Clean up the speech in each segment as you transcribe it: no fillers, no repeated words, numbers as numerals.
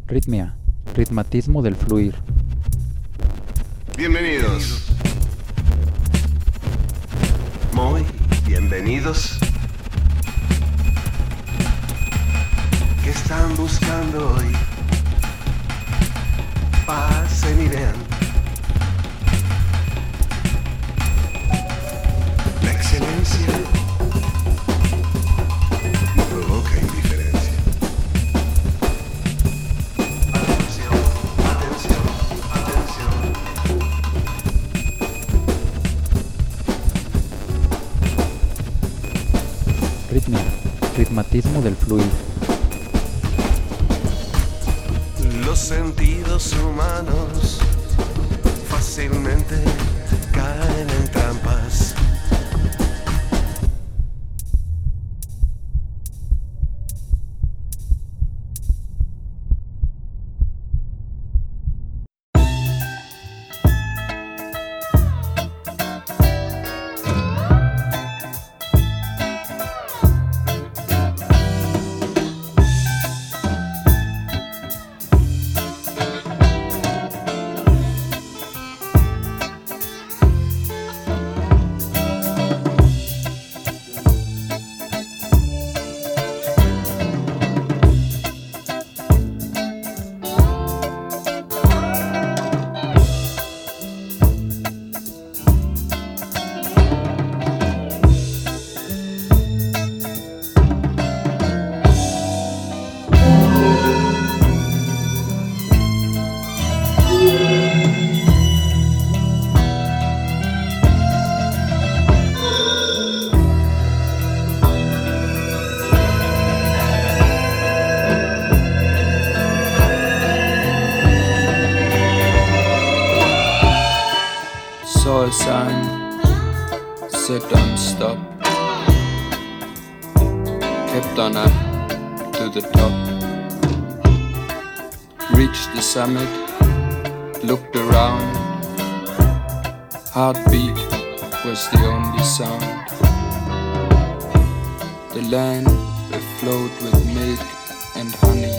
Ritmia, ritmatismo del fluir. Bienvenidos. Muy bienvenidos. ¿Qué están buscando hoy? Pasen y vean. La excelencia no provoca indiferencia. Atención, atención, atención. Ritmia, ritmatismo del fluir. Los sentidos humanos fácilmente caen en trampas. Saw a sign, said don't stop. Kept on up to the top. Reached the summit, looked around. Heartbeat was the only sound. The land afloat with milk and honey.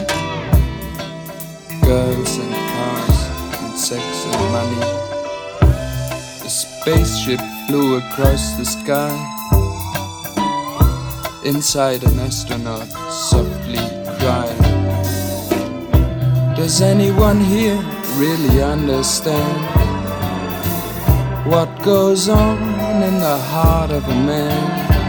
Girls and cars and sex and money. A spaceship flew across the sky. Inside an astronaut softly cried. Does anyone here really understand what goes on in the heart of a man?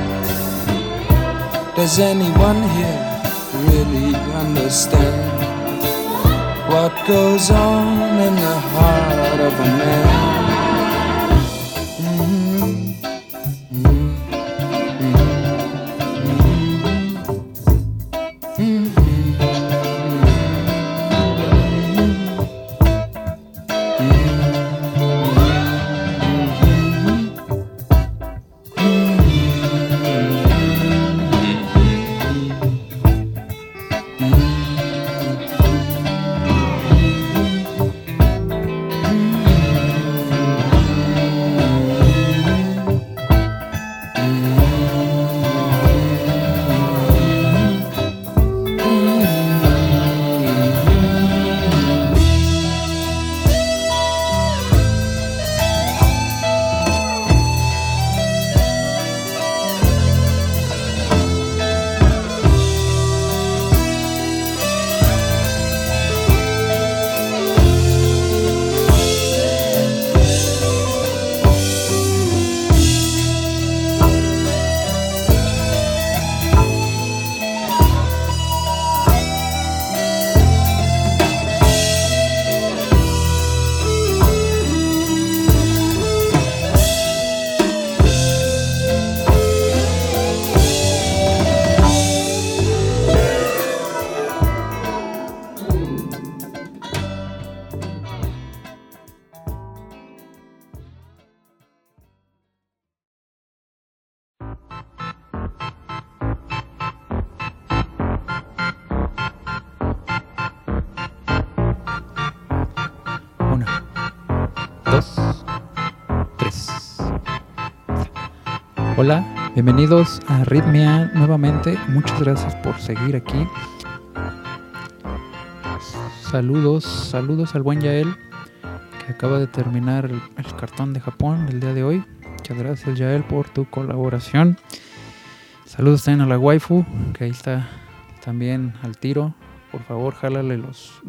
Does anyone here really understand what goes on in the heart of a man? Hola, bienvenidos a Ritmia nuevamente. Muchas gracias por seguir aquí. Pues, Saludos al buen Yael, que acaba de terminar el cartón de Japón el día de hoy. Muchas gracias, Yael, por tu colaboración. Saludos también a la waifu, que ahí está también al tiro. Por favor, jálale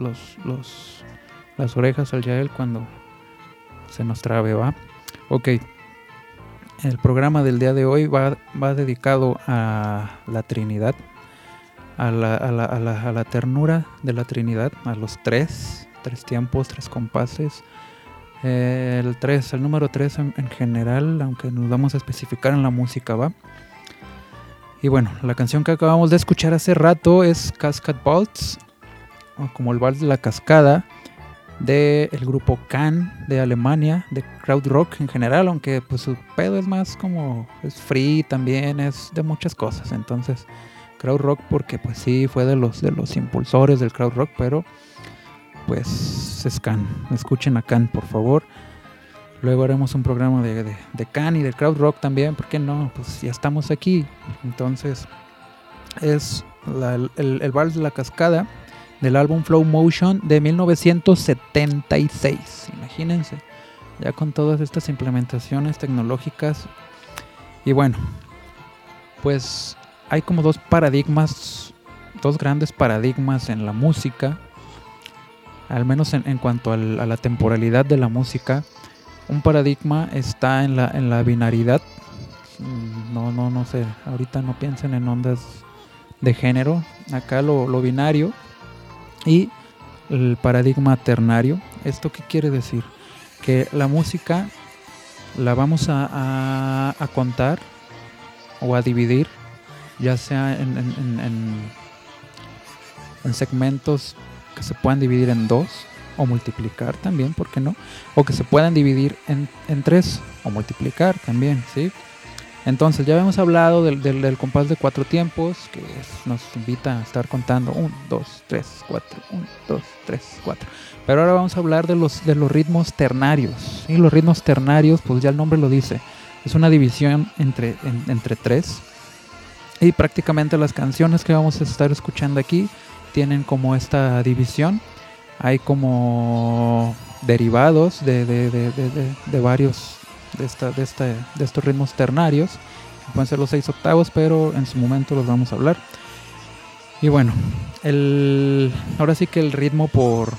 las orejas al Yael cuando se nos trabe, ¿va? Ok. El programa del día de hoy va dedicado a la Trinidad, a la ternura de la Trinidad, a los tres tiempos, tres compases. El número 3 en general, aunque nos vamos a especificar en la música, ¿va? Y bueno, la canción que acabamos de escuchar hace rato es Cascade Waltz, o como el vals de la cascada, del grupo Can de Alemania, de krautrock en general, aunque pues su pedo es más como, es free también, es de muchas cosas. Entonces krautrock porque pues sí fue de los impulsores del krautrock, pero pues es Can. Escuchen a Can, por favor. Luego haremos un programa de Can y de krautrock también, ¿por qué no? Pues ya estamos aquí. Entonces es el vals de la cascada del álbum Flow Motion de 1976. Imagínense, ya con todas estas implementaciones tecnológicas. Y bueno, pues hay como dos grandes paradigmas en la música, al menos en cuanto a la temporalidad de la música. Un paradigma está en la binaridad. No sé, ahorita no piensen en ondas de género, acá lo binario. Y el paradigma ternario. ¿Esto qué quiere decir? Que la música la vamos a contar o a dividir, ya sea en segmentos que se puedan dividir en 2 o multiplicar también, ¿por qué no? O que se puedan dividir en 3 o multiplicar también, ¿sí? Entonces ya habíamos hablado del compás de 4 tiempos, que nos invita a estar contando 1, 2, 3, 4, 1, 2, 3, 4. Pero ahora vamos a hablar de los ritmos ternarios. Y los ritmos ternarios, pues ya el nombre lo dice, es una división entre 3. Y prácticamente las canciones que vamos a estar escuchando aquí tienen como esta división. Hay como derivados de varios de estos ritmos ternarios, que pueden ser los 6 octavos, pero en su momento los vamos a hablar. Y bueno, ahora sí que el ritmo por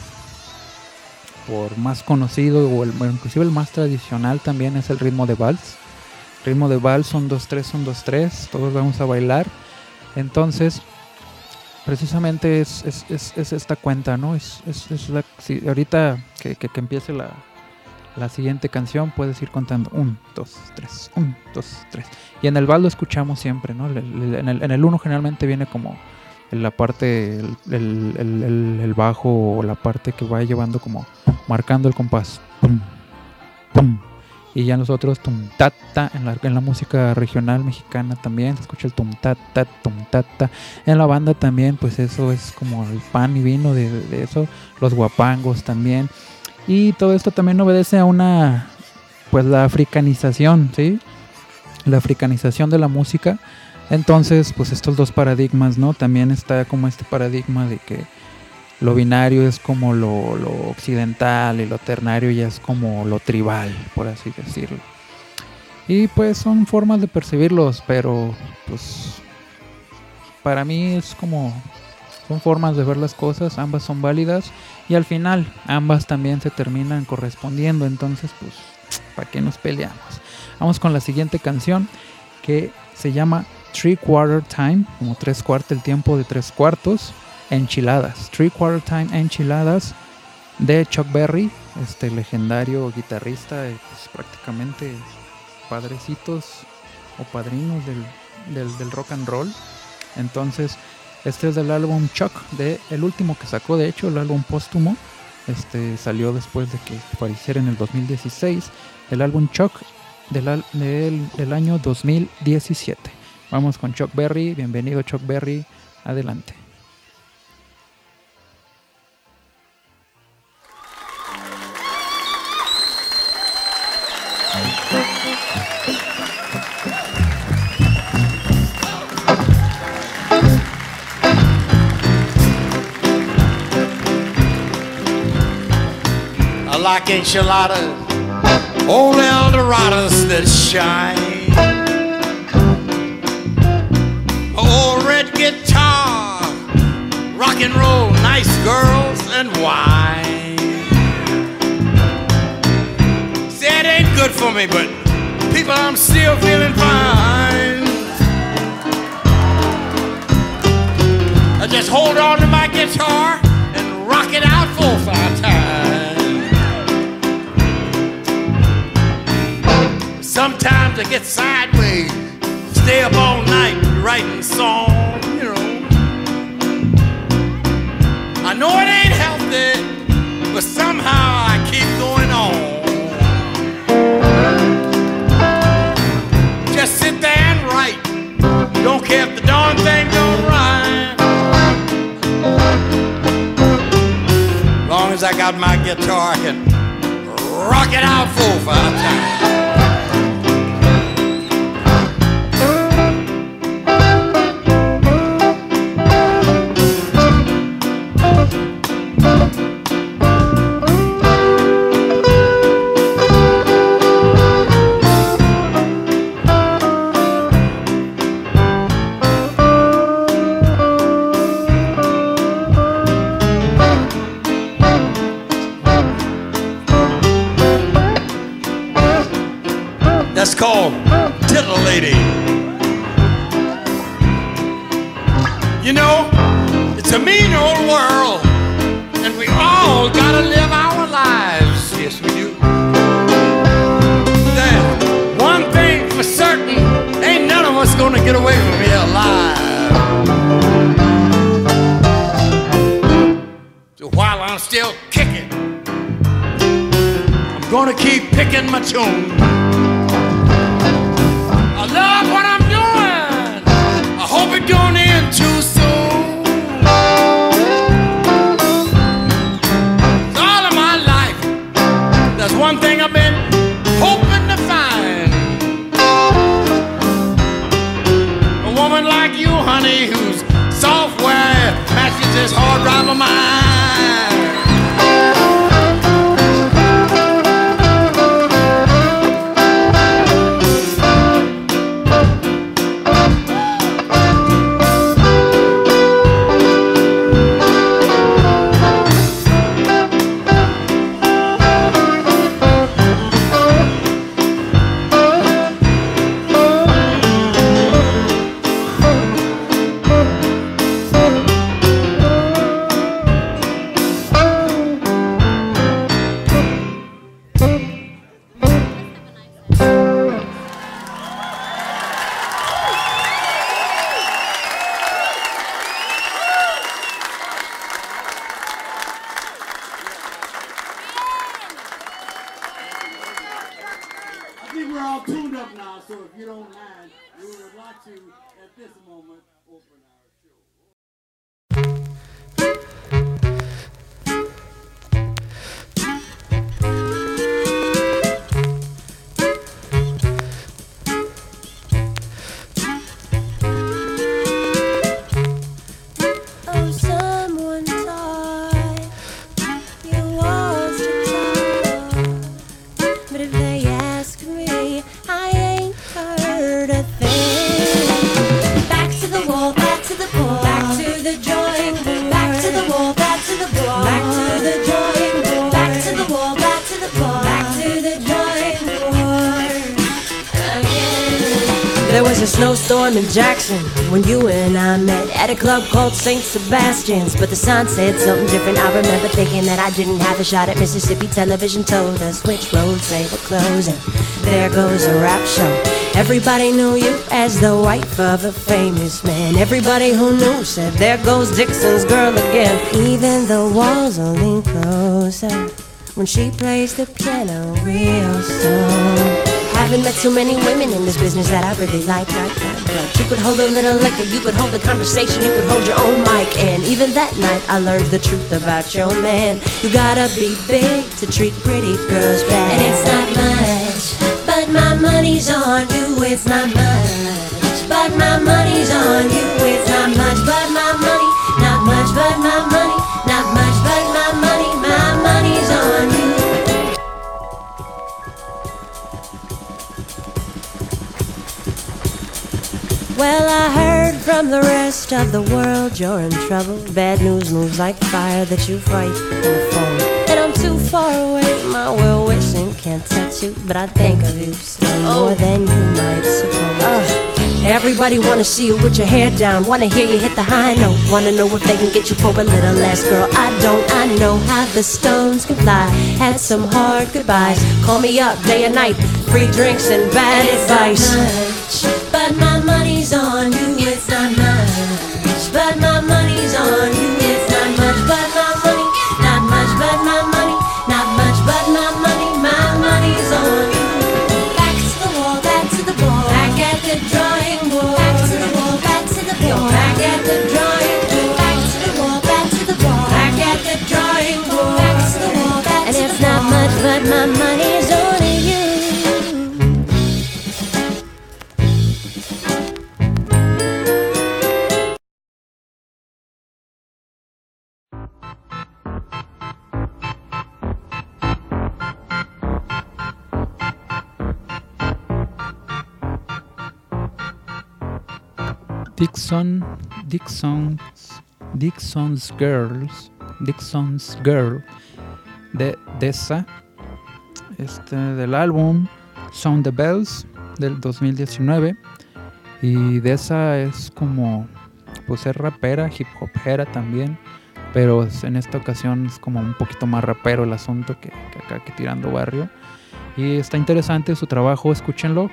más conocido, o inclusive el más tradicional también, es el ritmo de vals. El ritmo de vals son 2-3, son 2-3, todos vamos a bailar. Entonces precisamente es esta cuenta, ¿no? Sí, ahorita que empiece la siguiente canción puedes ir contando 1, 2, 3, 1, 2, 3. Y en el vals lo escuchamos siempre, ¿no? En el 1 generalmente viene como en la parte, el bajo, o la parte que va llevando como marcando el compás. Pum, pum. Y ya nosotros tum ta ta, en la música regional mexicana también se escucha el tum ta ta, tum ta ta. En la banda también, pues eso es como el pan y vino de eso. Los guapangos también. Y todo esto también obedece a la africanización, ¿sí? La africanización de la música. Entonces, pues estos dos paradigmas, ¿no? También está como este paradigma de que lo binario es como lo occidental y lo ternario ya es como lo tribal, por así decirlo. Y pues son formas de percibirlos, pero pues para mí es como, son formas de ver las cosas, ambas son válidas y al final ambas también se terminan correspondiendo. Entonces pues, ¿para qué nos peleamos? Vamos con la siguiente canción, que se llama 3/4 Time, como 3/4, el tiempo de 3/4. Enchiladas, 3/4 Time Enchiladas, de Chuck Berry, este legendario guitarrista, pues prácticamente padrecitos o padrinos del rock and roll. Entonces este es del álbum Chuck, el último que sacó, de hecho el álbum póstumo, salió después de que apareciera en el 2016, el álbum Chuck del año 2017. Vamos con Chuck Berry. Bienvenido, Chuck Berry, adelante. like enchiladas, old Eldorados that shine. Old red guitar, rock and roll, nice girls and wine. Say it ain't good for me, but people, I'm still feeling fine. I just hold on to my guitar and rock it out 4 or 5 times. Sometimes I get sideways, stay up all night writing songs, you know. I know it ain't healthy, but somehow I keep going on. Just sit there and write. Don't care if the darn thing don't rhyme. Long as I got my guitar, I can rock it out 4 or 5 times. That's called titillating. You know, it's a mean old world, and we all gotta live our lives. Yes, we do. There's one thing for certain, ain't none of us gonna get away from here alive. So while I'm still kicking, I'm gonna keep picking my tune. I love what I'm doing. I hope it don't end too soon. All of my life, there's one thing I've been hoping to find. A woman like you, honey, whose software matches this hard drive of mine. We're all tuned up now, so if you don't mind, we would like to, at this moment, open our show. Oh, someone taught you walls to talk, but if they ask me, I ain't heard a thing. Back to the wall, back to the ball, back to the drawing board. Back to the wall, back to the ball, back to the drawing board. Back to the wall, back to the ball, back to the drawing board. Again. There was a snowstorm in Jackson when you and I met at a club called St. Sebastian's, but the sign said something different. I remember thinking that I didn't have a shot at Mississippi. Television told us which roads they were closing. There goes a rap show. Everybody knew you as the wife of a famous man. Everybody who knew said, there goes Dixon's girl again. Even the walls will lean closer when she plays the piano real slow. Haven't met so many women in this business that I really like that. You could hold a little liquor, you could hold a conversation, you could hold your own mic. And even that night I learned the truth about your man. You gotta be big to treat pretty girls bad. And it's not much, but my money's on you, it's not much. But my money's on you, it's not much. But my money, not much, but my money, not much, but my money's on you. Well, I heard from the rest of the world you're in trouble. Bad news moves like fire that you fight in the phone. And I'm too far away, my well-wishing can't touch you, but I think of you still more than you might suppose. Everybody wanna see you with your hair down, wanna hear you hit the high note, wanna know if they can get you for a little less. Girl, I know how the stones can fly. Had some hard goodbyes, call me up day and night, free drinks and bad advice. Much, but my money's on you, it's not much. But my money's on you, it's not much. But my money, not much. But my money, not much. But my money's on you. Back to the wall, back to the ball, back at the drawing board. Back to the wall, back to the ball, back at the drawing board. Back to the wall, back to the ball, back at the drawing board. Back to the wall, back to the ball. And it's not much, but my money's on you. Dixon's Girl de Dessa, del álbum Sound the Bells del 2019. Y Dessa es como, pues es rapera, hip hopera también, pero en esta ocasión es como un poquito más rapero el asunto que acá, que tirando barrio. Y está interesante su trabajo, escúchenlo.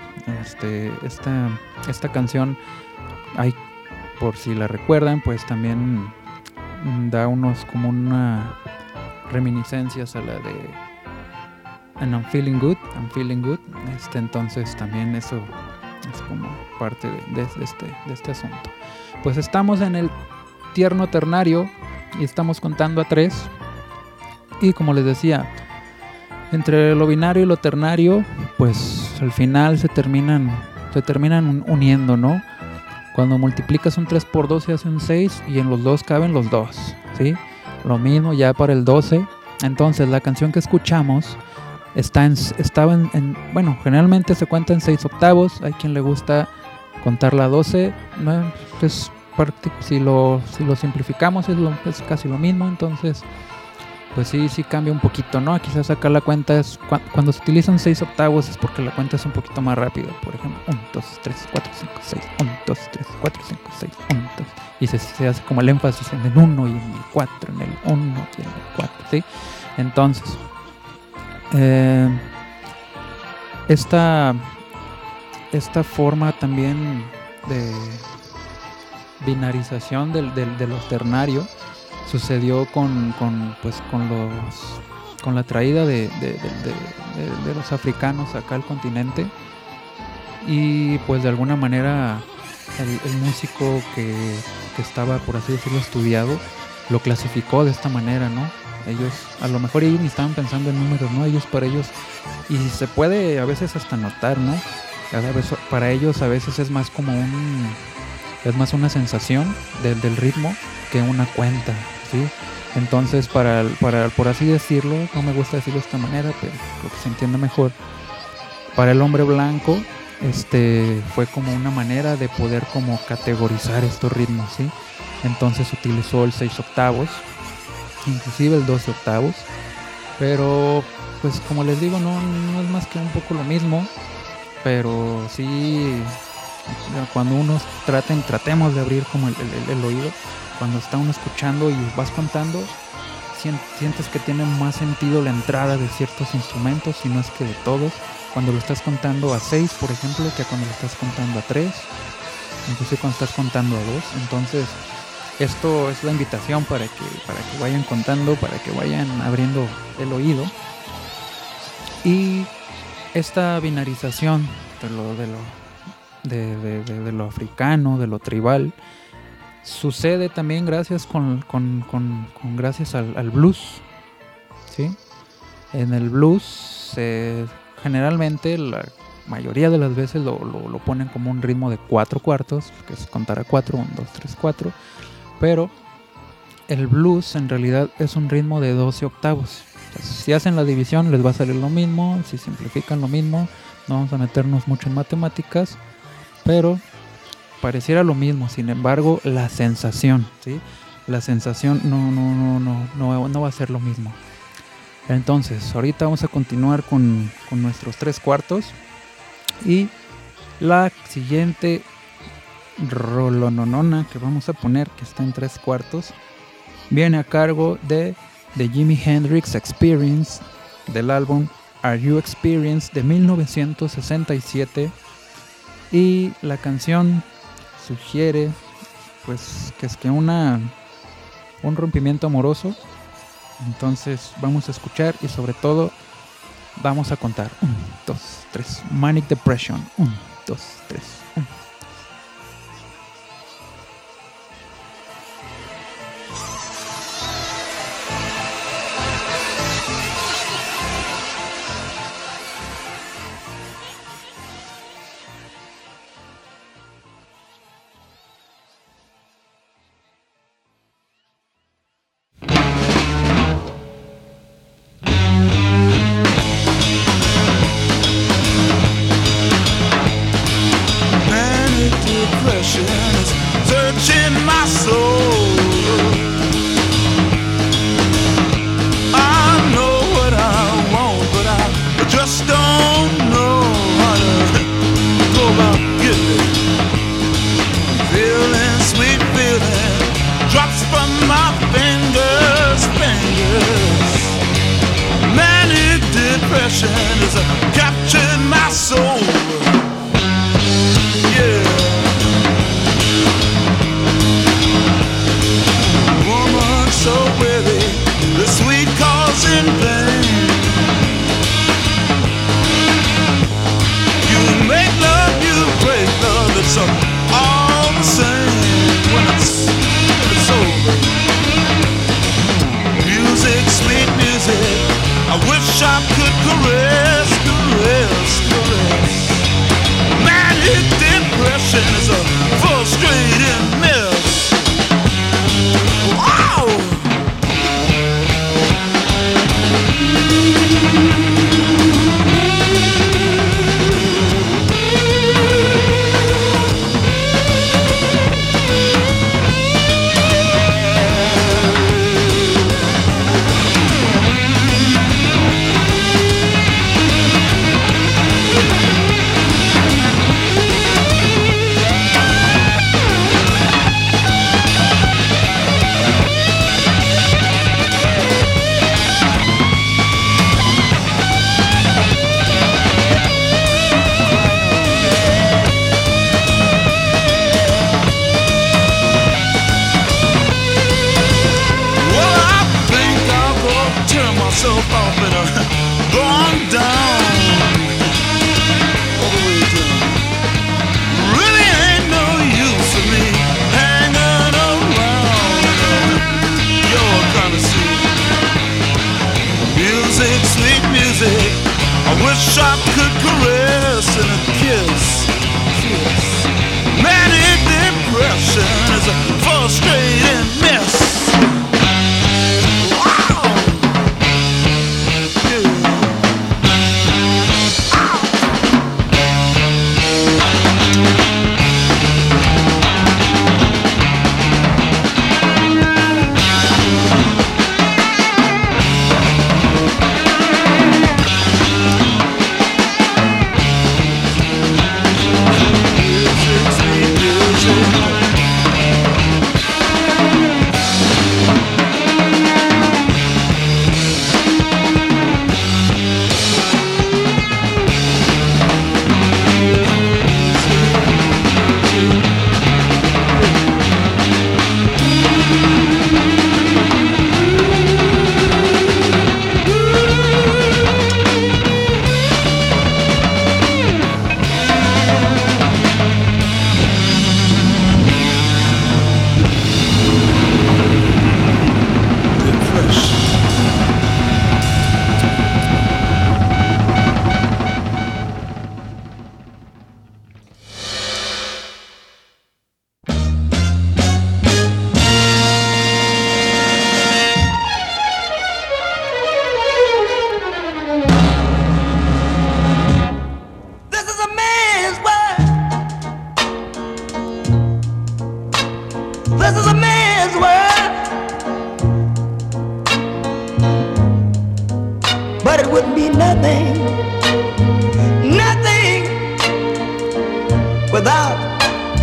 Esta canción, hay, por si la recuerdan, pues también da como una reminiscencias a la de And I'm Feeling Good. Entonces también eso es como parte de este asunto. Pues estamos en el tierno ternario y estamos contando a 3. Y como les decía, entre lo binario y lo ternario, pues al final se terminan uniendo, ¿no? Cuando multiplicas un 3 por 2 se hace un 6 y en los dos caben los 2, ¿sí? Lo mismo ya para el 12. Entonces la canción que escuchamos bueno, generalmente se cuenta en 6 octavos. Hay quien le gusta contarla a 12. ¿No? Pues, si lo simplificamos es casi lo mismo. Entonces, pues sí cambia un poquito, ¿no? Quizás acá la cuenta es cuando se utilizan 6 octavos es porque la cuenta es un poquito más rápido. Por ejemplo, 1, 2, 3, 4, 5, 6, 1, 2, 3, 4, 5, 6, 1, 2. Y se hace como el énfasis en el 1 y en el 4, en el 1 y en el 4, ¿sí? Entonces, esta forma también de binarización de los ternarios sucedió con la traída de los africanos acá al continente, y pues de alguna manera el músico que estaba, por así decirlo, estudiado, lo clasificó de esta manera, ¿no? Ellos, a lo mejor ellos ni estaban pensando en números, ¿no? Para ellos, y se puede a veces hasta notar, ¿no? Para ellos a veces es más como una sensación del ritmo que una cuenta, ¿sí? Entonces, por así decirlo, no me gusta decirlo de esta manera, pero creo que se entiende mejor. Para el hombre blanco, fue como una manera de poder como categorizar estos ritmos, ¿sí? Entonces utilizó el 6 octavos, inclusive el 12 octavos, pero pues como les digo, no es más que un poco lo mismo, pero sí, cuando uno tratemos de abrir como el oído, cuando está uno escuchando y vas contando, sientes que tiene más sentido la entrada de ciertos instrumentos, si no es que de todos, cuando lo estás contando a 6, por ejemplo, que cuando lo estás contando a 3, inclusive cuando estás contando a 2. Entonces, esto es la invitación para que vayan contando, para que vayan abriendo el oído. Y esta binarización de lo africano, de lo tribal, sucede también gracias gracias al blues, ¿sí? En el blues generalmente la mayoría de las veces lo ponen como un ritmo de 4 cuartos, que es contar a 4, 1, 2, 3, 4, pero el blues en realidad es un ritmo de 12 octavos. Entonces, si hacen la división les va a salir lo mismo, si simplifican lo mismo, no vamos a meternos mucho en matemáticas, pero pareciera lo mismo, sin embargo, la sensación, ¿sí? La sensación no va a ser lo mismo. Entonces, ahorita vamos a continuar con nuestros 3/4 y la siguiente rolononona que vamos a poner, que está en 3/4, viene a cargo de The Jimi Hendrix Experience del álbum Are You Experienced de 1967, y la canción sugiere pues que es que un rompimiento amoroso. Entonces vamos a escuchar y sobre todo vamos a contar 1, 2, 3, Manic Depression, 1, 2, 3, 1.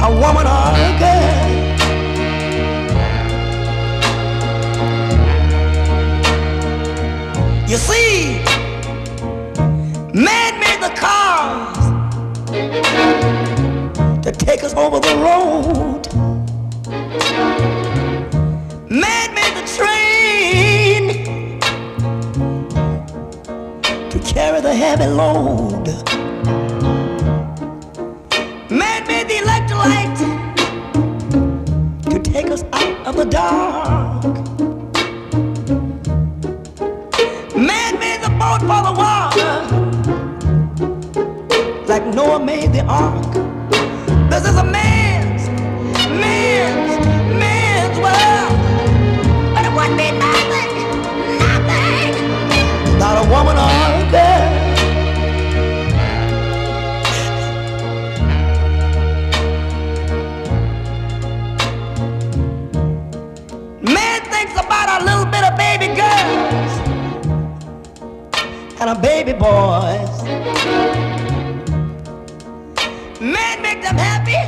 a woman or a girl. You see, man made the cars to take us over the road. Man made the train to carry the heavy load. Man made the electric light to take us out of the dark. Man made the boat for the water, like Noah made the ark. This is a man's world. But it wouldn't be nothing, not a woman or a girl. Man thinks about a little bit of baby girls and a baby boys. Man make them happy,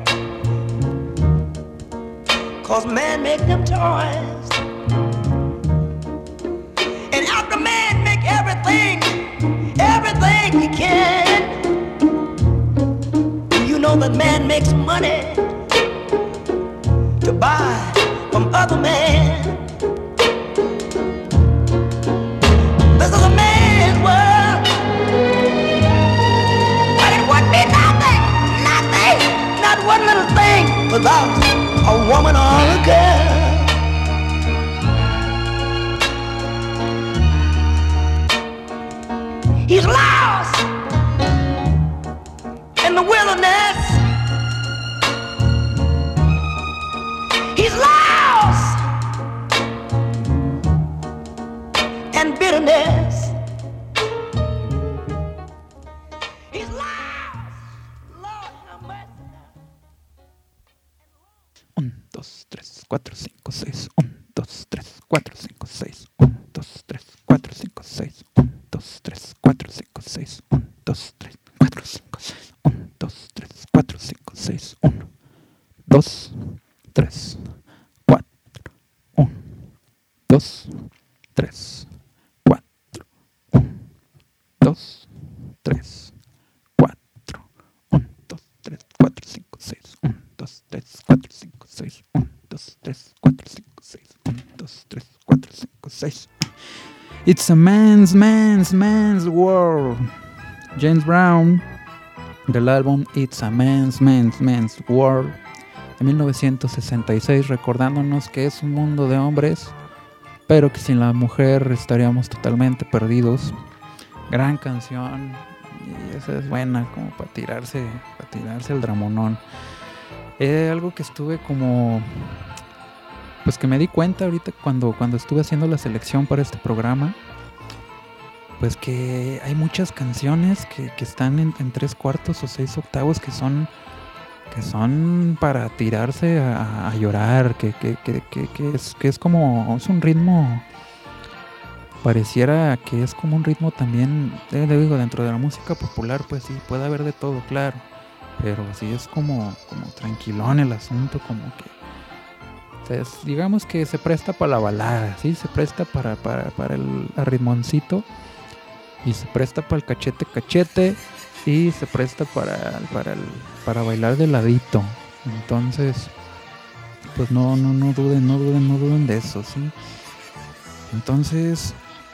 'cause man make them toys. And after man make everything he can, you know that man makes money to buy from other men. This is a man's world, but it would be nothing, not one little thing without a woman or a girl. He's lost in the wilderness. He's lost in bitterness. He's lost. Lord have mercy. 1, 2, 3, 4, 5, 6. 1, 2, 3, 4, 5, 6. 1, 2, 3, 4, 5, 6. 1, 2, 3, 4, 5, 6. 1, 2, 3, 4, 5, 6. 1, 2, 3, 4, 5, 6. 1, 2, 3, 4. 1, 2, 3, 4. 1, 2, 3, 4. 1, 2, 3, 4, 5, 6. 1, 2, 3, 4, 5, 6. 1, 2, 3, 4, 5, 6. 1, 2, 3, 4, 5, 6. It's a man's world. James Brown, del álbum It's a Man's World de 1966, recordándonos que es un mundo de hombres, pero que sin la mujer estaríamos totalmente perdidos. Gran canción, y esa es buena como para tirarse el dramonón. Algo que estuve como, pues que me di cuenta ahorita cuando estuve haciendo la selección para este programa, pues que hay muchas canciones que están en 3/4 o 6/8 que son para tirarse a llorar, que es como, es un ritmo, pareciera que es como un ritmo también, digo, dentro de la música popular, pues sí, puede haber de todo, claro, pero sí es como tranquilón el asunto, como que, digamos que se presta para la balada, sí, se presta para el ritmoncito, y se presta para el cachete, y se presta para bailar de ladito. Entonces, pues no duden de eso, sí. Entonces,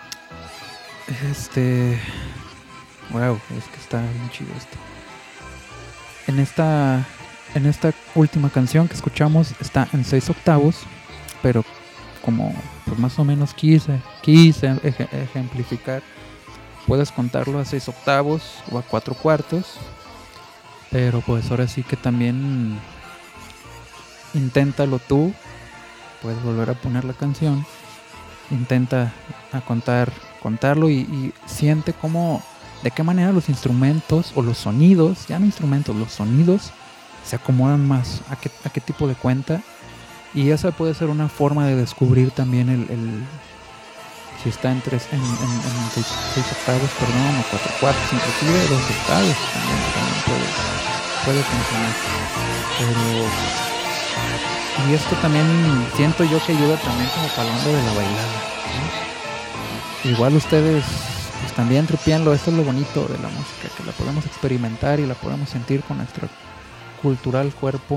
wow, es que está bien chido esto. En esta última canción que escuchamos está en 6/8, pero como pues más o menos quise ejemplificar, puedes contarlo a 6/8 o a 4/4, pero pues ahora sí que también inténtalo tú, puedes volver a poner la canción, intenta a contarlo y siente cómo, de qué manera los instrumentos o los sonidos, ya no instrumentos, los sonidos se acomodan más a qué tipo de cuenta, y esa puede ser una forma de descubrir también el si está en 6/8, perdón, o 4/4, inclusive 2/8 también puede funcionar. Y esto también siento yo que ayuda también como para la onda de la bailada, ¿sí? Igual ustedes pues también tripienlo. Esto es lo bonito de la música, que la podemos experimentar y la podemos sentir con nuestro cultural cuerpo.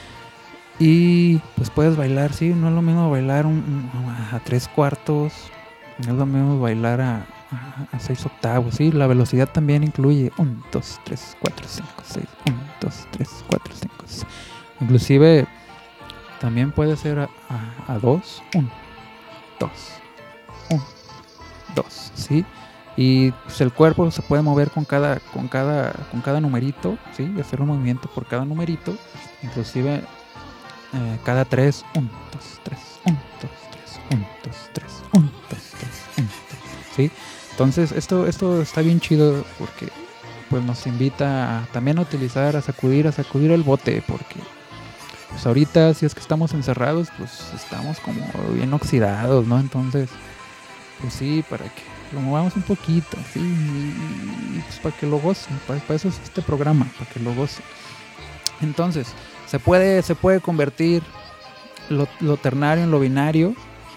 Y pues puedes bailar, sí, no es lo mismo bailar a 3/4, no es lo mismo bailar a 6/8, sí, la velocidad también incluye 1, 2, 3, 4, 5, 6, 1, 2, 3, 4, 5, 6. Inclusive también puede ser a 2, 1, 2, 1, 2, sí. Y pues el cuerpo se puede mover con cada numerito, sí, hacer un movimiento por cada numerito, inclusive cada 3, 1, 2, 3, 1, 2, 3, 1, 2, 3, 1, 2, 3, 1, 2, ¿sí? Entonces esto está bien chido porque pues nos invita también a utilizar, a sacudir el bote, porque pues ahorita si es que estamos encerrados, pues estamos como bien oxidados, ¿no? Entonces, pues sí, para que lo movamos un poquito, ¿sí? Y pues para que lo gocen, para eso es este programa, para que lo gocen. Entonces, se puede convertir lo ternario en lo binario,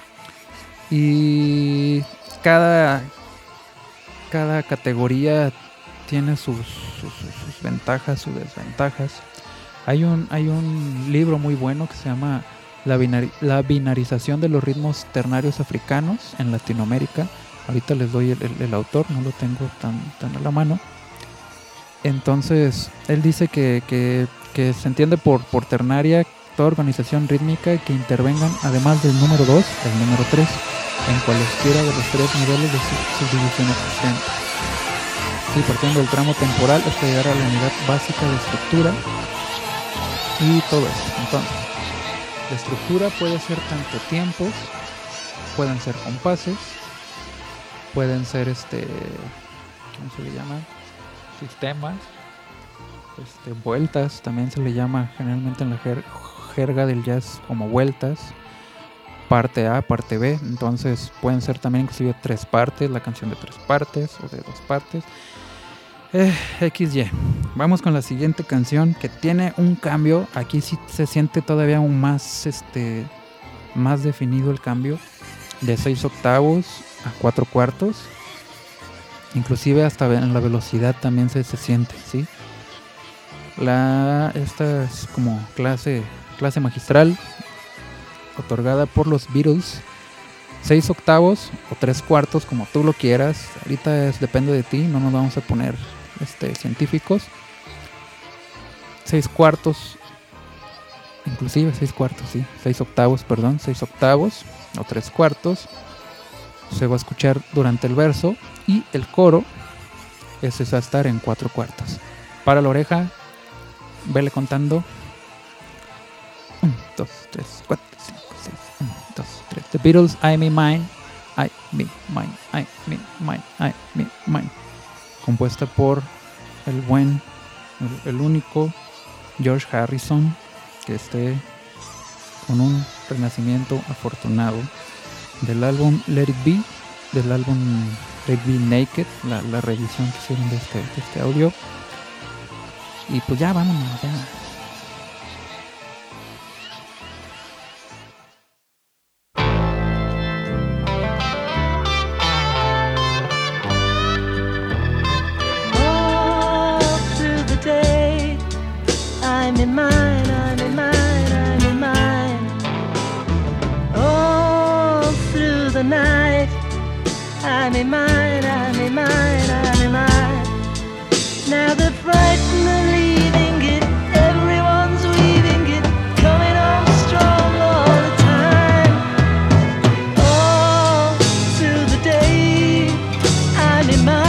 y cada categoría tiene sus ventajas, sus desventajas. Hay un libro muy bueno que se llama La binarización de los ritmos ternarios africanos en Latinoamérica. Ahorita les doy el autor, no lo tengo tan a la mano. Entonces, él dice que se entiende por ternaria toda organización rítmica que intervengan, además del número 2, el número 3, en cualesquiera de los 3 niveles de subdivisión existentes. Sí, partiendo del tramo temporal hasta llegar a la unidad básica de estructura y todo esto. Entonces, la estructura puede ser tanto tiempos, pueden ser compases, pueden ser ¿cómo se le llama? Sistemas, vueltas, también se le llama generalmente en la jerga del jazz como vueltas, parte A, parte B. Entonces pueden ser también inclusive 3 partes, la canción de 3 partes o de 2 partes. XY. Vamos con la siguiente canción, que tiene un cambio. Aquí sí se siente todavía aún más más definido el cambio, de 6/8 a 4/4. Inclusive hasta en la velocidad también se siente, ¿sí? Esta es como clase magistral otorgada por los Beatles. 6/8 o 3/4, como tú lo quieras. Ahorita depende de ti, no nos vamos a poner científicos. 6/4, inclusive 6/4, sí, 6/8, perdón, 6/8 o 3/4. Se va a escuchar durante el verso, y el coro ese va a estar en 4/4. Para la oreja, vele contando. 1, 2, 3, 4, 5, 6, 1, 2, 3. The Beatles, I Me Mine, I Me Mine, I Me Mine, I Me Mine. Compuesta por el único George Harrison, que esté con un renacimiento afortunado, del álbum Let It Be, del álbum Let It Be Naked, la reedición que hicieron de este audio. Y pues ya, vámonos, ya. I'm in mine, I'm in mine, I'm in mine. All through the night, I'm in mine, I'm in mine, I'm in mine. Now the frightened are leaving it, everyone's weaving it, coming on strong all the time. All through the day, I'm in mine.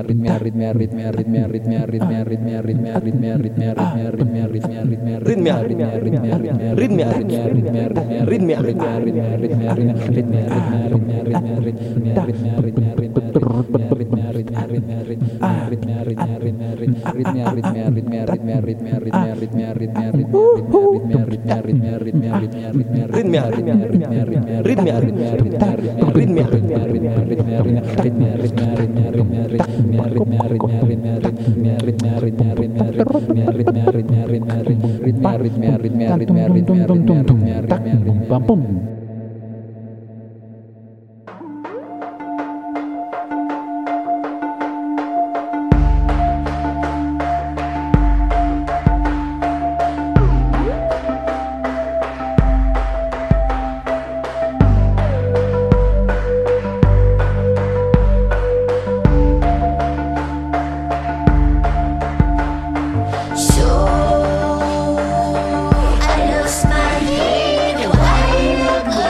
So I lost my head a while ago.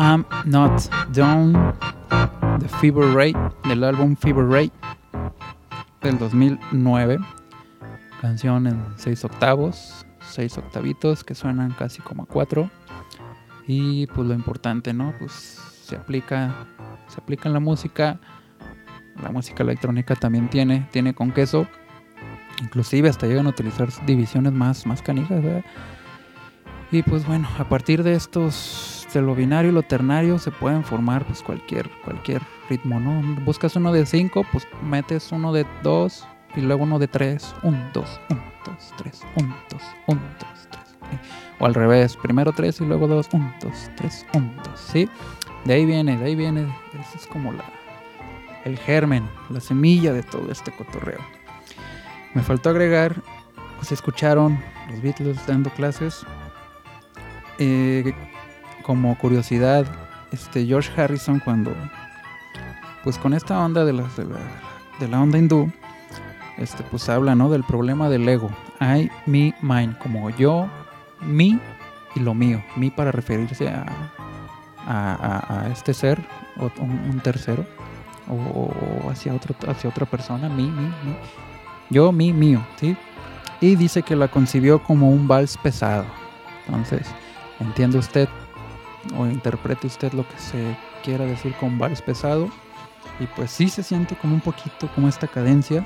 I'm Not Down de Fever Ray, del álbum Fever Ray del 2009. Canción en 6 octavos, 6 octavitos que suenan casi como a 4. Y pues lo importante, ¿no? Pues se aplica en la música. La música electrónica también tiene con queso. Inclusive hasta llegan a utilizar divisiones más canijas, ¿verdad? Y pues bueno, a partir de estos, de lo binario y lo ternario, se pueden formar pues cualquier ritmo, ¿no? Buscas uno de 5, pues metes uno de 2 y luego uno de 3. 1, 2, 1, 2, 3, 1, 2, 1, 2, 3. O al revés, primero 3 y luego 2, 1, 2, 3, 1, 2, ¿sí? De ahí viene, eso es como el germen, la semilla de todo este cotorreo. Me faltó agregar, pues escucharon los Beatles dando clases. Como curiosidad, George Harrison, cuando pues con esta onda de la onda hindú, pues habla, ¿no?, del problema del ego. I, me, mine, como yo, mi y lo mío. Mi para referirse a este ser, o un tercero, o hacia otra persona. Mi. Yo, mi, mío, ¿sí? Y dice que la concibió como un vals pesado. Entonces, entiende usted o interprete usted lo que se quiera decir con vals pesado. Y pues sí se siente como un poquito como esta cadencia.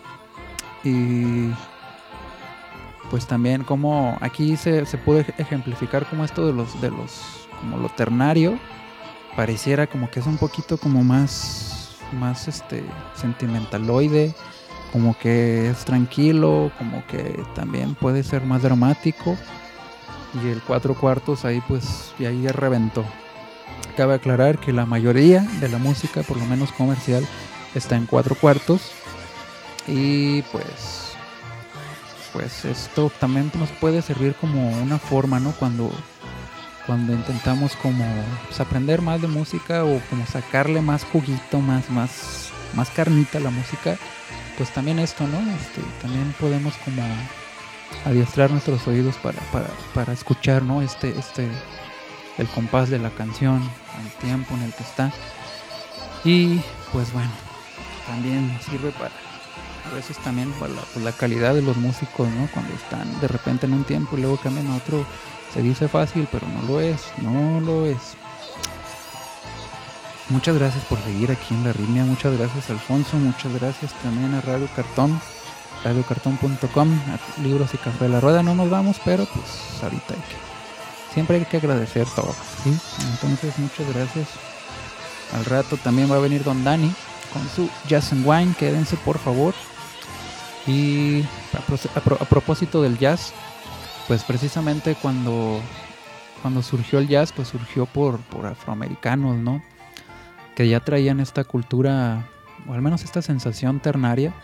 Y pues también como aquí se puede ejemplificar como esto de los como lo ternario. Pareciera como que es un poquito como más sentimentaloide, como que es tranquilo, como que también puede ser más dramático. Y el 4/4 ahí pues y ahí ya reventó. Cabe aclarar que la mayoría de la música, por lo menos comercial, está en 4/4. Y pues esto también nos puede servir como una forma, ¿no? Cuando intentamos como pues, aprender más de música o como sacarle más juguito, más carnita a la música, pues también esto, ¿no? También podemos como adiestrar nuestros oídos para escuchar, ¿no? El compás de la canción, el tiempo en el que está. Y pues bueno, también nos sirve a veces también para la calidad de los músicos, ¿no? Cuando están de repente en un tiempo y luego cambian a otro, se dice fácil, pero no lo es. Muchas gracias por seguir aquí en La Arritmia. Muchas gracias, Alfonso. Muchas gracias también a Radio Cartón, radiocartón.com, a Libros y Café de la Rueda. No nos vamos, pero pues ahorita siempre hay que agradecer todo, ¿sí? Entonces, muchas gracias. Al rato también va a venir Don Dani con su Jazz and Wine. Quédense, por favor. Y a propósito del jazz, pues precisamente cuando surgió el jazz, pues surgió por afroamericanos, ¿no? Que ya traían esta cultura, o al menos esta sensación ternaria.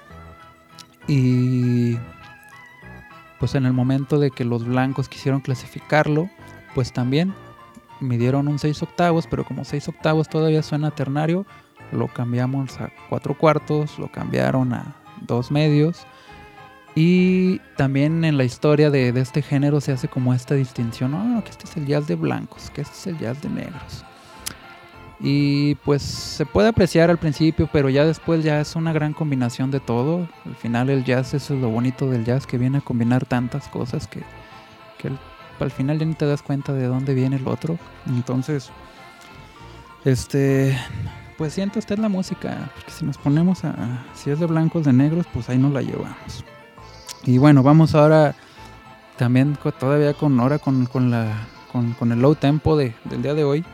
Y pues en el momento de que los blancos quisieron clasificarlo, pues también midieron un 6/8, pero como 6/8 todavía suena ternario, lo cambiamos a 4/4, lo cambiaron a 2/2. Y también en la historia de este género se hace como esta distinción, no, que este es el jazz de blancos, que este es el jazz de negros. Y pues se puede apreciar al principio, pero ya después ya es una gran combinación de todo. Al final el jazz, eso es lo bonito del jazz, que viene a combinar tantas cosas que al final ya ni te das cuenta de dónde viene el otro. Entonces, pues siente usted la música, porque si nos ponemos si es de blancos, de negros, pues ahí nos la llevamos. Y bueno, vamos ahora también todavía con el low tempo del día de hoy.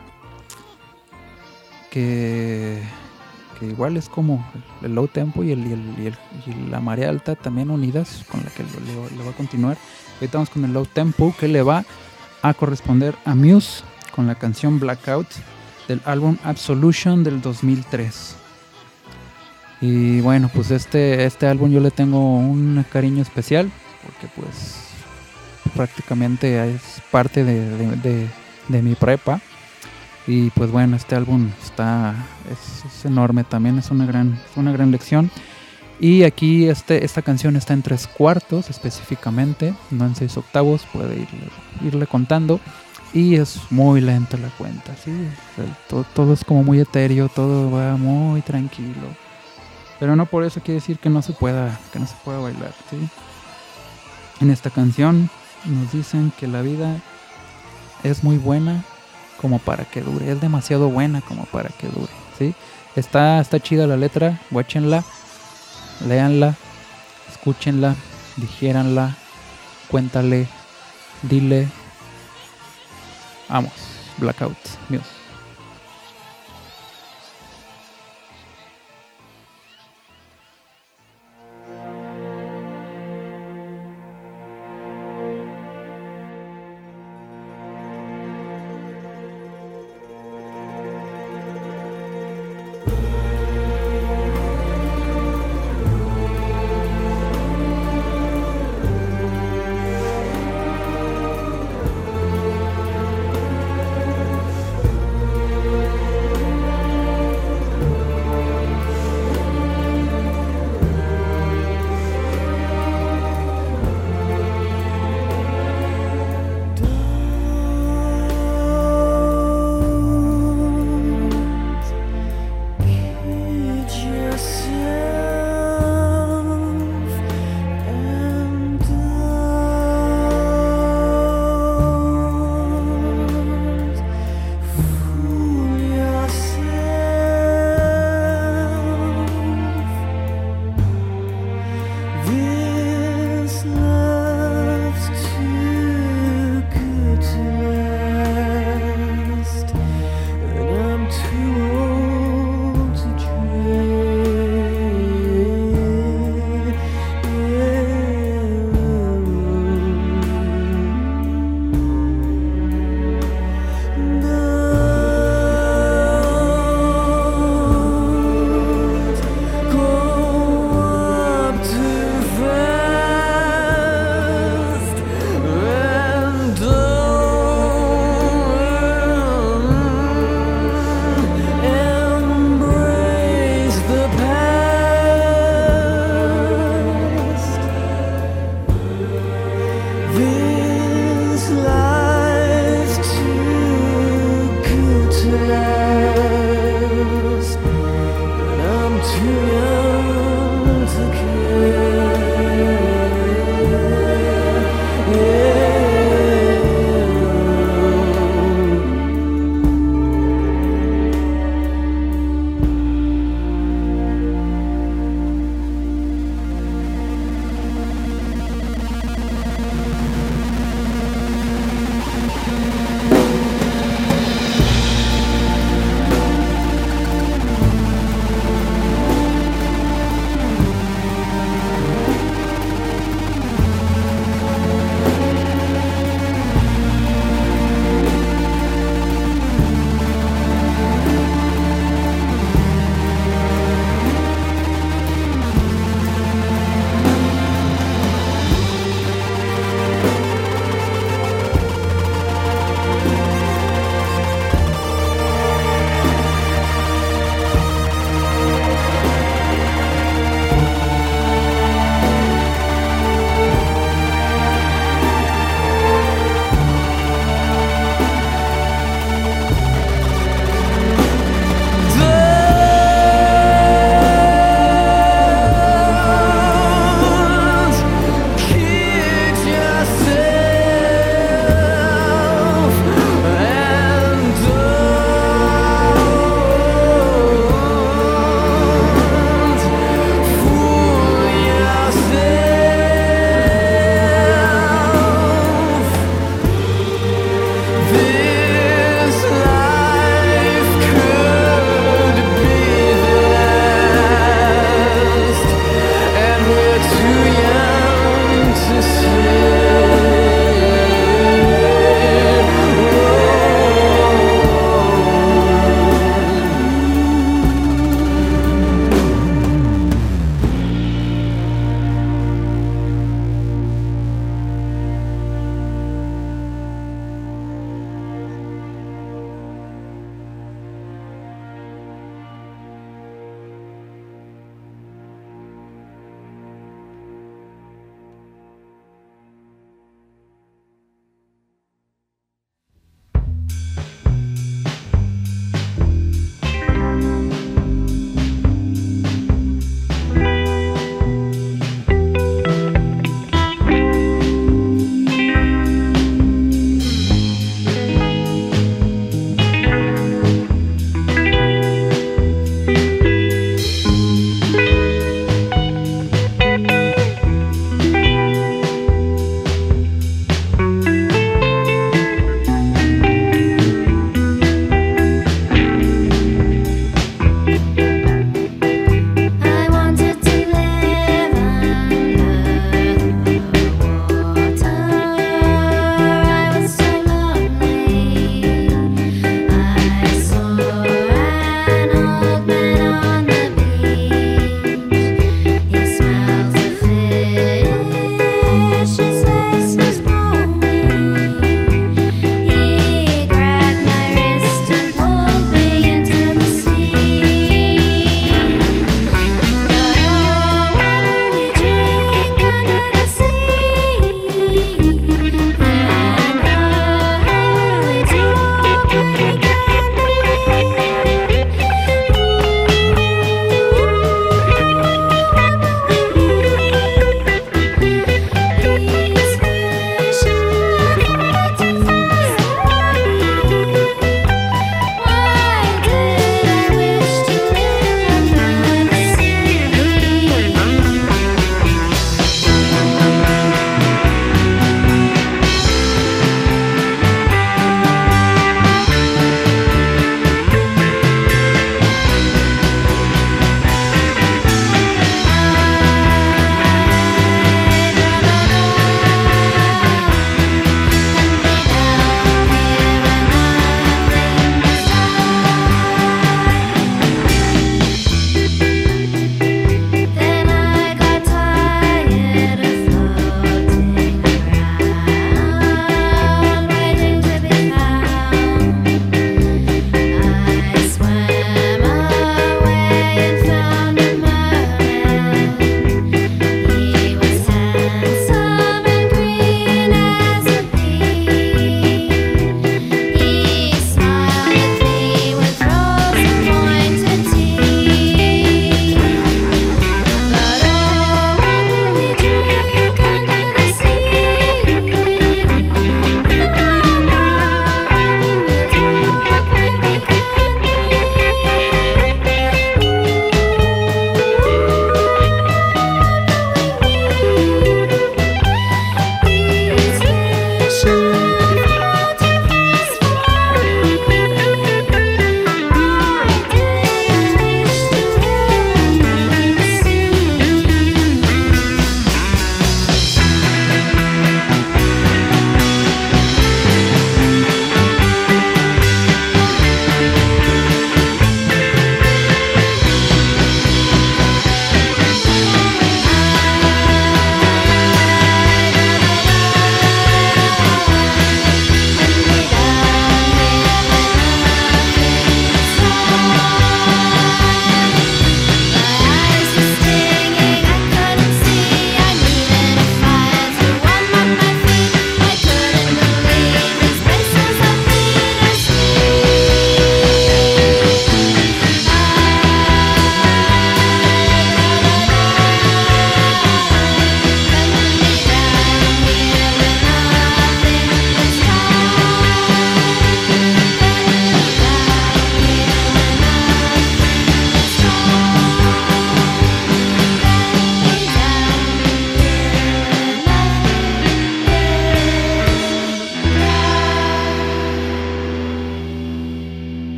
Que igual es como el low tempo y la marea alta también unidas, con la que le va a continuar. Ahorita vamos con el low tempo, que le va a corresponder a Muse con la canción Blackout del álbum Absolution del 2003. Y bueno, pues este álbum yo le tengo un cariño especial, porque pues prácticamente es parte de mi prepa. Y pues bueno, este álbum es enorme también, es una gran lección. Y aquí esta canción está en 3/4 específicamente, no en 6/8, puede irle contando. y es muy lenta la cuenta, ¿sí? O sea, todo es como muy etéreo, todo va muy tranquilo. Pero no por eso quiere decir que no se pueda bailar, ¿sí? En esta canción nos dicen que la vida es muy buena como para que dure, es demasiado buena como para que dure, ¿sí? Está chida la letra, guáchenla, léanla, escúchenla, digiéranla, cuéntale, dile. Vamos, Blackout Muse.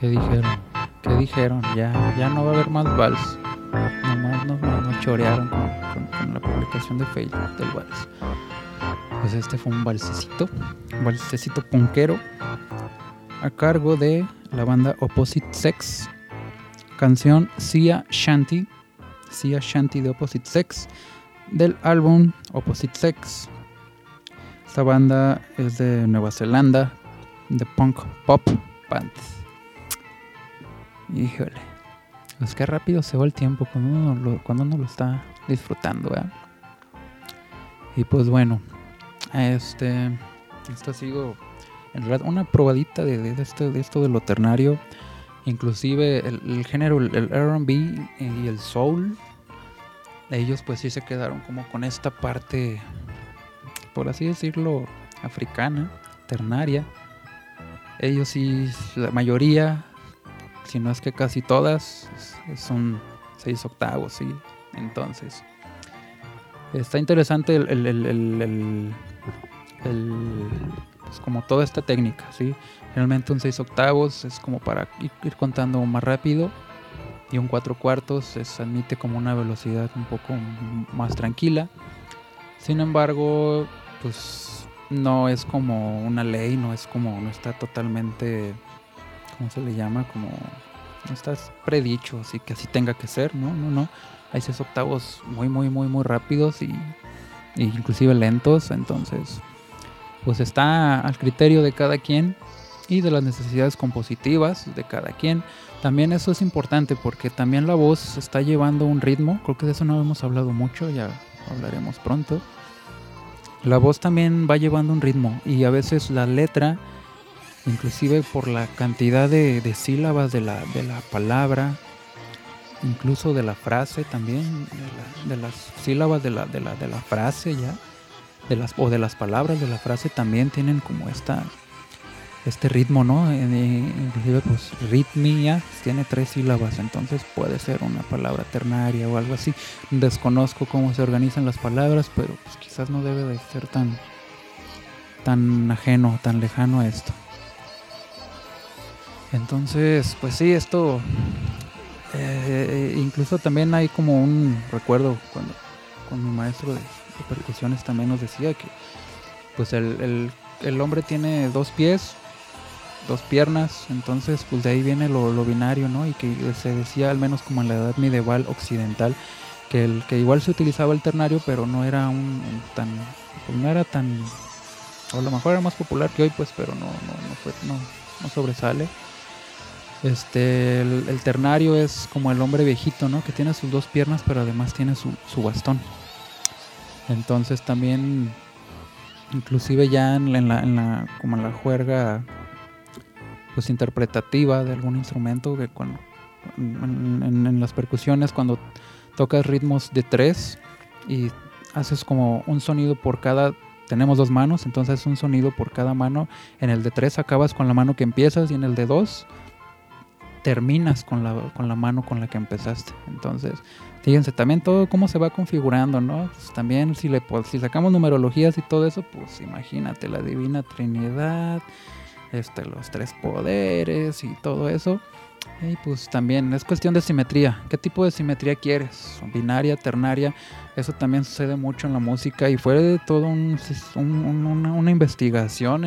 ¿Qué dijeron? ¿Qué dijeron? Ya no va a haber más vals. Nomás nos chorearon con la publicación de Facebook del vals. Pues este fue un valsecito punkero a cargo de la banda Opposite Sex. Canción Sea Shanty de Opposite Sex, del álbum Opposite Sex. Esta banda es de Nueva Zelanda, de punk pop band. Híjole, pues qué rápido se va el tiempo cuando uno lo está disfrutando, ¿verdad? Y pues bueno, esto ha sido en realidad una probadita de esto de lo ternario. Inclusive el género, el R&B y el soul, ellos pues sí se quedaron como con esta parte, por así decirlo, africana, ternaria. Ellos sí, la mayoría, si no es que casi todas, son 6 octavos, ¿sí? Entonces, está interesante pues como toda esta técnica, ¿sí? Realmente un 6 octavos es como para ir contando más rápido, y un 4/4 se admite como una velocidad un poco más tranquila. Sin embargo, pues no es como una ley, no está totalmente, ¿cómo se le llama? Como no está predicho, así que así tenga que ser, no. Hay 6 octavos muy rápidos y inclusive lentos, entonces pues está al criterio de cada quien y de las necesidades compositivas de cada quien. También eso es importante porque también la voz está llevando un ritmo. Creo que de eso no hemos hablado mucho, ya hablaremos pronto. La voz también va llevando un ritmo y a veces la letra, inclusive por la cantidad de sílabas de la palabra, incluso de la frase también, de las sílabas de la frase ya, de las palabras de la frase también tienen como este ritmo, ¿no? Inclusive pues ritmia tiene 3 sílabas, entonces puede ser una palabra ternaria o algo así. Desconozco cómo se organizan las palabras, pero pues quizás no debe de ser tan ajeno, tan lejano a esto. Entonces, pues sí, esto incluso también hay como un recuerdo cuando con mi maestro de percusiones también nos decía que pues el hombre tiene 2 pies, 2 piernas, entonces pues de ahí viene lo binario, ¿no? Y que se decía, al menos como en la edad medieval occidental, que igual se utilizaba el ternario, pero no era no era tan, o a lo mejor era más popular que hoy, pues, pero no sobresale. El ternario es como el hombre viejito, ¿no? Que tiene sus 2 piernas, pero además tiene su bastón. Entonces también, inclusive ya en la juerga pues interpretativa de algún instrumento, que en las percusiones, cuando tocas ritmos de 3 y haces como un sonido por cada, tenemos 2 manos, entonces un sonido por cada mano. En el de 3 acabas con la mano que empiezas y en el de 2 terminas con la mano con la que empezaste. Entonces, fíjense también todo cómo se va configurando, ¿no? Pues también si sacamos numerologías y todo eso, pues imagínate la Divina Trinidad, los 3 poderes y todo eso. Y pues también es cuestión de simetría. ¿Qué tipo de simetría quieres? Binaria, ternaria. Eso también sucede mucho en la música y fue todo una investigación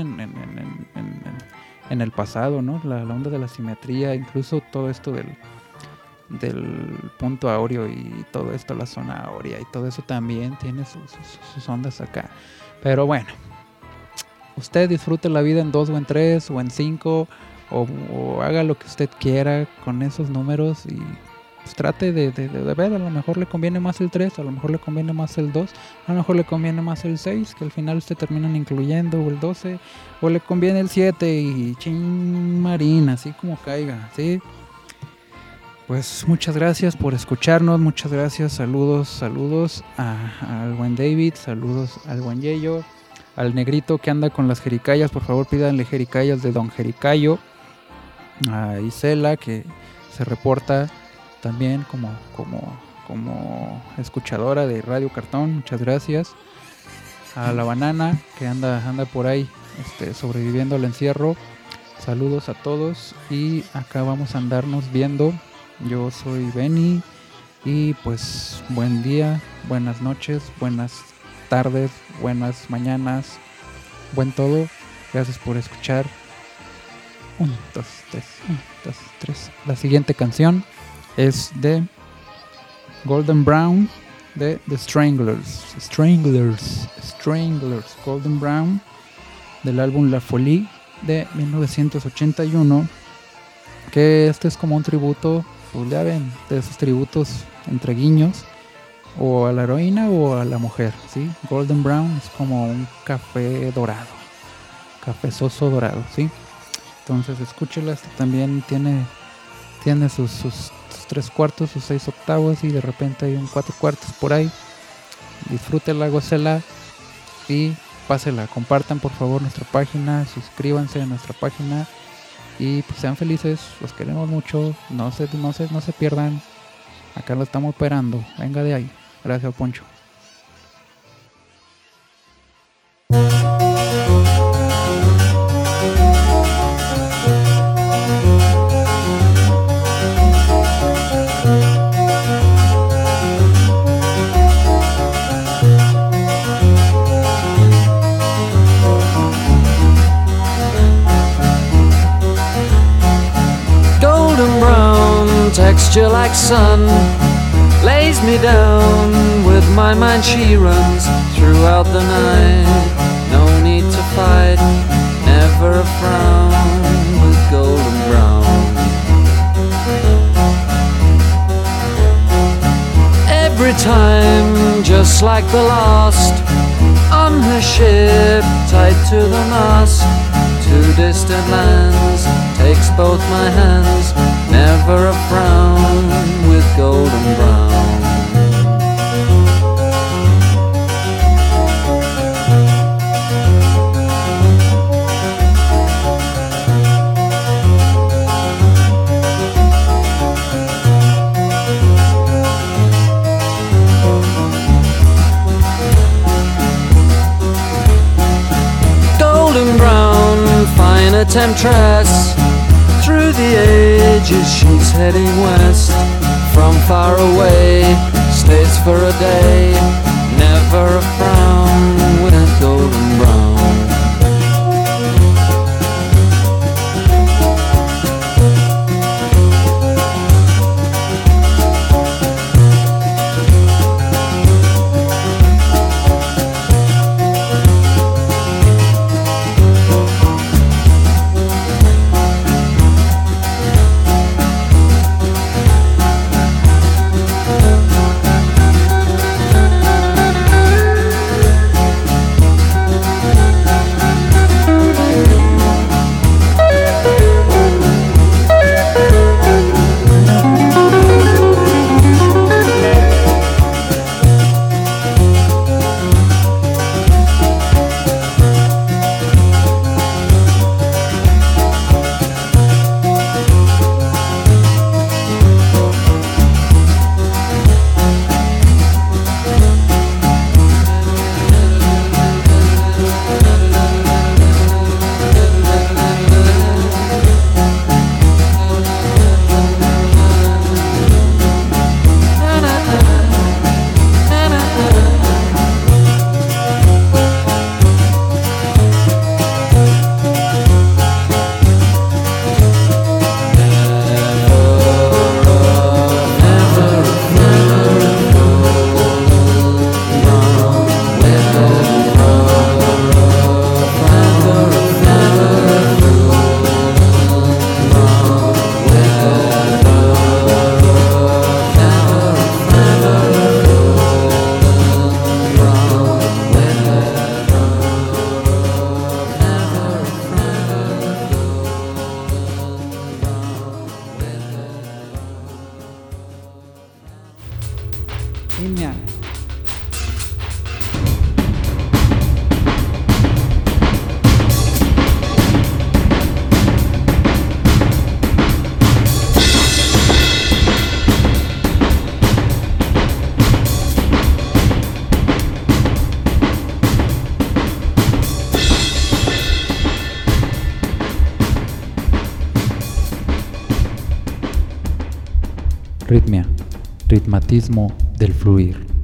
en el pasado, ¿no? La onda de la simetría, incluso todo esto del punto áureo y todo esto, la zona áurea y todo eso también tiene sus ondas acá. Pero bueno, usted disfrute la vida en 2 o en 3 o en 5 o haga lo que usted quiera con esos números y pues trate de ver, a lo mejor le conviene más el 3, a lo mejor le conviene más el 2, a lo mejor le conviene más el 6, que al final usted terminan incluyendo, o el 12, o le conviene el 7 y chin marina, así como caiga, ¿sí? Pues muchas gracias por escucharnos, muchas gracias, saludos al buen David, saludos al buen Yeyo, al negrito que anda con las jericayas, por favor pídanle jericayas de Don Jericayo, a Isela que se reporta también como escuchadora de Radio Cartón, muchas gracias, a la banana que anda por ahí sobreviviendo al encierro, Saludos a todos y acá vamos a andarnos viendo. Yo soy Benny y pues buen día, buenas noches, buenas tardes, buenas mañanas, buen todo. Gracias por escuchar. 1, 2, 3, 1, 2, 3. La siguiente canción es de Golden Brown de The Stranglers. Golden Brown del álbum La Folie de 1981. Que este es como un tributo, pues ya ven, de esos tributos entre guiños, o a la heroína o a la mujer, ¿sí? Golden Brown es como un café dorado, cafezoso dorado, ¿sí? Entonces escúchela, este también tiene sus 3/4, sus 6/8 y de repente hay un 4/4 por ahí. Disfrútela, gócela y pásela. Compartan por favor nuestra página, suscríbanse a nuestra página y pues sean felices, los queremos mucho, no se pierdan, acá lo estamos esperando, venga de ahí. Gracias, Poncho. Texture like sun lays me down. With my mind she runs throughout the night. No need to fight, never a frown with golden brown. Every time, just like the last, on her ship, tied to the mast, to distant lands, takes both my hands. Never a frown with golden brown. Golden brown, fine a temptress. Through the ages she's heading west. From far away, stays for a day. Never a frown with golden brown. Ritmia, ritmatismo del fluir.